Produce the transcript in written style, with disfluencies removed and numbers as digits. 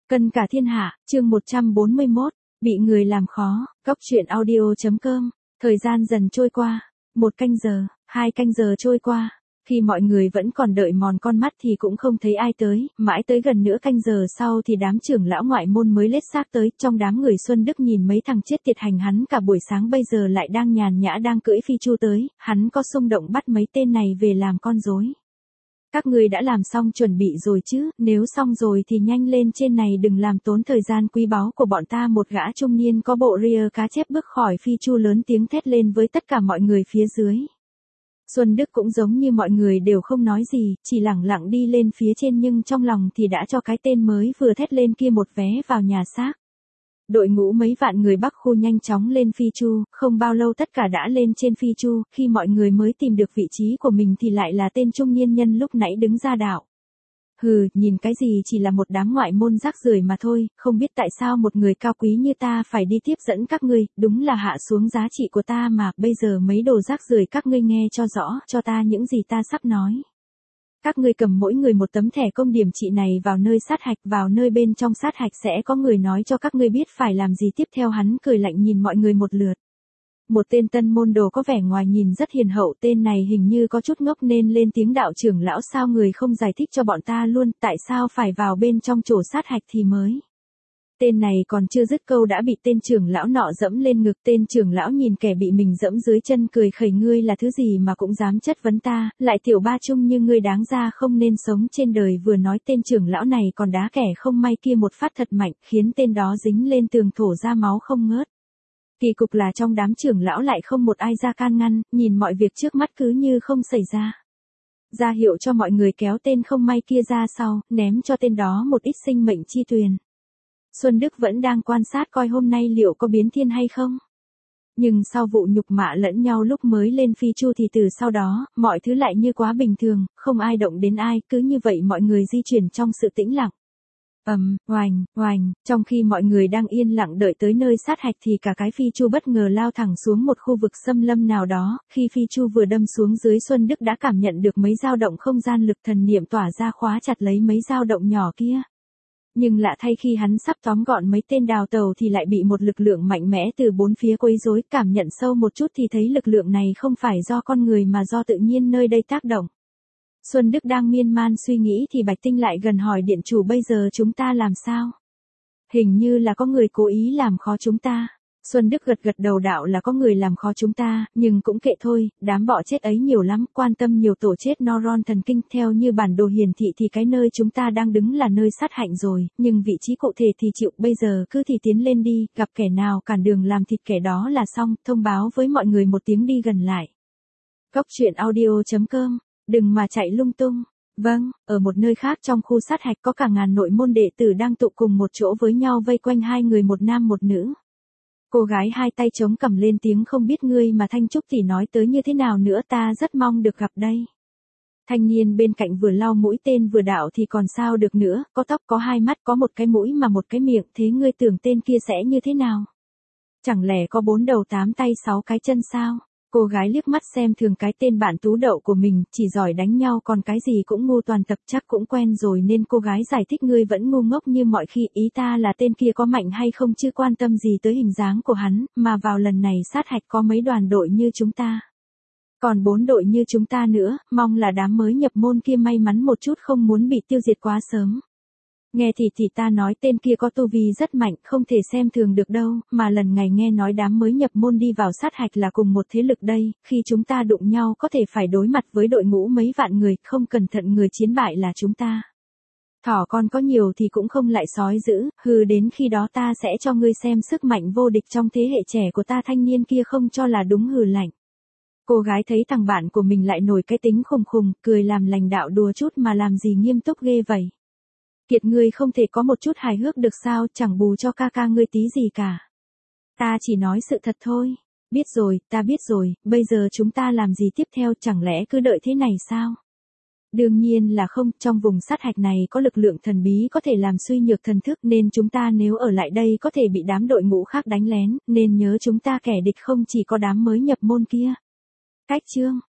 Cân cả thiên hạ, chương 141, bị người làm khó, Cóc truyện audio.com, thời gian dần trôi qua, 1 canh giờ, 2 canh giờ trôi qua, khi mọi người vẫn còn đợi mòn con mắt thì cũng không thấy ai tới, mãi tới gần nửa canh giờ sau thì đám trưởng lão ngoại môn mới lết xác tới, trong đám người Xuân Đức nhìn mấy thằng chết tiệt hành hắn cả buổi sáng bây giờ lại đang nhàn nhã đang cưỡi phi chu tới, hắn có xung động bắt mấy tên này về làm con rối. Các ngươi đã làm xong chuẩn bị rồi chứ, nếu xong rồi thì nhanh lên trên này đừng làm tốn thời gian quý báu của bọn ta. Một gã trung niên có bộ ria cá chép bước khỏi phi chu lớn tiếng thét lên với tất cả mọi người phía dưới. Xuân Đức cũng giống như mọi người đều không nói gì, chỉ lẳng lặng đi lên phía trên nhưng trong lòng thì đã cho cái tên mới vừa thét lên kia một vé vào nhà xác. Đội ngũ mấy vạn người Bắc khu nhanh chóng lên phi chu, không bao lâu tất cả đã lên trên phi chu, khi mọi người mới tìm được vị trí của mình thì lại là tên trung niên nhân lúc nãy đứng ra đạo. Hừ, nhìn cái gì chỉ là một đám ngoại môn rác rưởi mà thôi, không biết tại sao một người cao quý như ta phải đi tiếp dẫn các ngươi, đúng là hạ xuống giá trị của ta mà, bây giờ mấy đồ rác rưởi các ngươi nghe cho rõ, cho ta những gì ta sắp nói. Các ngươi cầm mỗi người một tấm thẻ công điểm trị này vào nơi sát hạch, vào nơi bên trong sát hạch sẽ có người nói cho các ngươi biết phải làm gì tiếp theo. Hắn cười lạnh nhìn mọi người một lượt. Một tên tân môn đồ có vẻ ngoài nhìn rất hiền hậu, tên này hình như có chút ngốc nên lên tiếng đạo trưởng lão sao người không giải thích cho bọn ta luôn, tại sao phải vào bên trong chỗ sát hạch thì mới. Tên này còn chưa dứt câu đã bị tên trưởng lão nọ dẫm lên ngực. Tên trưởng lão nhìn kẻ bị mình dẫm dưới chân cười khẩy, ngươi là thứ gì mà cũng dám chất vấn ta, lại tiểu ba trung như ngươi đáng ra không nên sống trên đời. Vừa nói tên trưởng lão này còn đá kẻ không may kia một phát thật mạnh, khiến tên đó dính lên tường thổ ra máu không ngớt. Kỳ cục là trong đám trưởng lão lại không một ai ra can ngăn, nhìn mọi việc trước mắt cứ như không xảy ra. Ra hiệu cho mọi người kéo tên không may kia ra sau, ném cho tên đó một ít sinh mệnh chi tuyền. Xuân Đức vẫn đang quan sát coi hôm nay liệu có biến thiên hay không. Nhưng sau vụ nhục mạ lẫn nhau lúc mới lên phi chu thì từ sau đó, mọi thứ lại như quá bình thường, không ai động đến ai, cứ như vậy mọi người di chuyển trong sự tĩnh lặng. Oành, oành, trong khi mọi người đang yên lặng đợi tới nơi sát hạch thì cả cái phi chu bất ngờ lao thẳng xuống một khu vực xâm lâm nào đó, khi phi chu vừa đâm xuống dưới Xuân Đức đã cảm nhận được mấy dao động không gian lực thần niệm tỏa ra khóa chặt lấy mấy dao động nhỏ kia. Nhưng lạ thay khi hắn sắp tóm gọn mấy tên đào tàu thì lại bị một lực lượng mạnh mẽ từ bốn phía quấy rối, cảm nhận sâu một chút thì thấy lực lượng này không phải do con người mà do tự nhiên nơi đây tác động. Xuân Đức đang miên man suy nghĩ thì Bạch Tinh lại gần hỏi điện chủ bây giờ chúng ta làm sao? Hình như là có người cố ý làm khó chúng ta. Xuân Đức gật gật đầu đạo là có người làm khó chúng ta, nhưng cũng kệ thôi, đám bọ chết ấy nhiều lắm, quan tâm nhiều tổ chết neuron thần kinh. Theo như bản đồ hiển thị thì cái nơi chúng ta đang đứng là nơi sát hạnh rồi, nhưng vị trí cụ thể thì chịu, bây giờ cứ thì tiến lên đi, gặp kẻ nào cản đường làm thịt kẻ đó là xong, thông báo với mọi người một tiếng đi gần lại. Cóc truyện audio.com, đừng mà chạy lung tung. Vâng, ở một nơi khác trong khu sát hạch có cả ngàn nội môn đệ tử đang tụ cùng một chỗ với nhau vây quanh hai người một nam một nữ. Cô gái hai tay chống cằm lên tiếng không biết ngươi mà Thanh Trúc thì nói tới như thế nào nữa, ta rất mong được gặp đây. Thanh niên bên cạnh vừa lau mũi tên vừa đạo thì còn sao được nữa, có tóc có hai mắt có một cái mũi mà một cái miệng, thế ngươi tưởng tên kia sẽ như thế nào? Chẳng lẽ có 4 đầu 8 tay 6 cái chân sao? Cô gái liếc mắt xem thường cái tên bạn tú đậu của mình, chỉ giỏi đánh nhau còn cái gì cũng ngu toàn tập, chắc cũng quen rồi nên cô gái giải thích ngươi vẫn ngu ngốc như mọi khi, ý ta là tên kia có mạnh hay không chứ quan tâm gì tới hình dáng của hắn, mà vào lần này sát hạch có mấy đoàn đội như chúng ta. Còn 4 đội như chúng ta nữa, mong là đám mới nhập môn kia may mắn một chút không muốn bị tiêu diệt quá sớm. Nghe thì ta nói tên kia có tu vi rất mạnh, không thể xem thường được đâu, mà lần ngày nghe nói đám mới nhập môn đi vào sát hạch là cùng một thế lực đây, khi chúng ta đụng nhau có thể phải đối mặt với đội ngũ mấy vạn người, không cẩn thận người chiến bại là chúng ta. Thỏ con có nhiều thì cũng không lại sói dữ, hừ đến khi đó ta sẽ cho ngươi xem sức mạnh vô địch trong thế hệ trẻ của ta. Thanh niên kia không cho là đúng hừ lạnh. Cô gái thấy thằng bạn của mình lại nổi cái tính khùng khùng, cười làm lành đạo đùa chút mà làm gì nghiêm túc ghê vậy. Kiệt ngươi không thể có một chút hài hước được sao, chẳng bù cho ca ca ngươi tí gì cả. Ta chỉ nói sự thật thôi. Biết rồi, ta biết rồi, bây giờ chúng ta làm gì tiếp theo, chẳng lẽ cứ đợi thế này sao? Đương nhiên là không, trong vùng sát hạch này có lực lượng thần bí có thể làm suy nhược thần thức nên chúng ta nếu ở lại đây có thể bị đám đội ngũ khác đánh lén, nên nhớ chúng ta kẻ địch không chỉ có đám mới nhập môn kia. Cách chương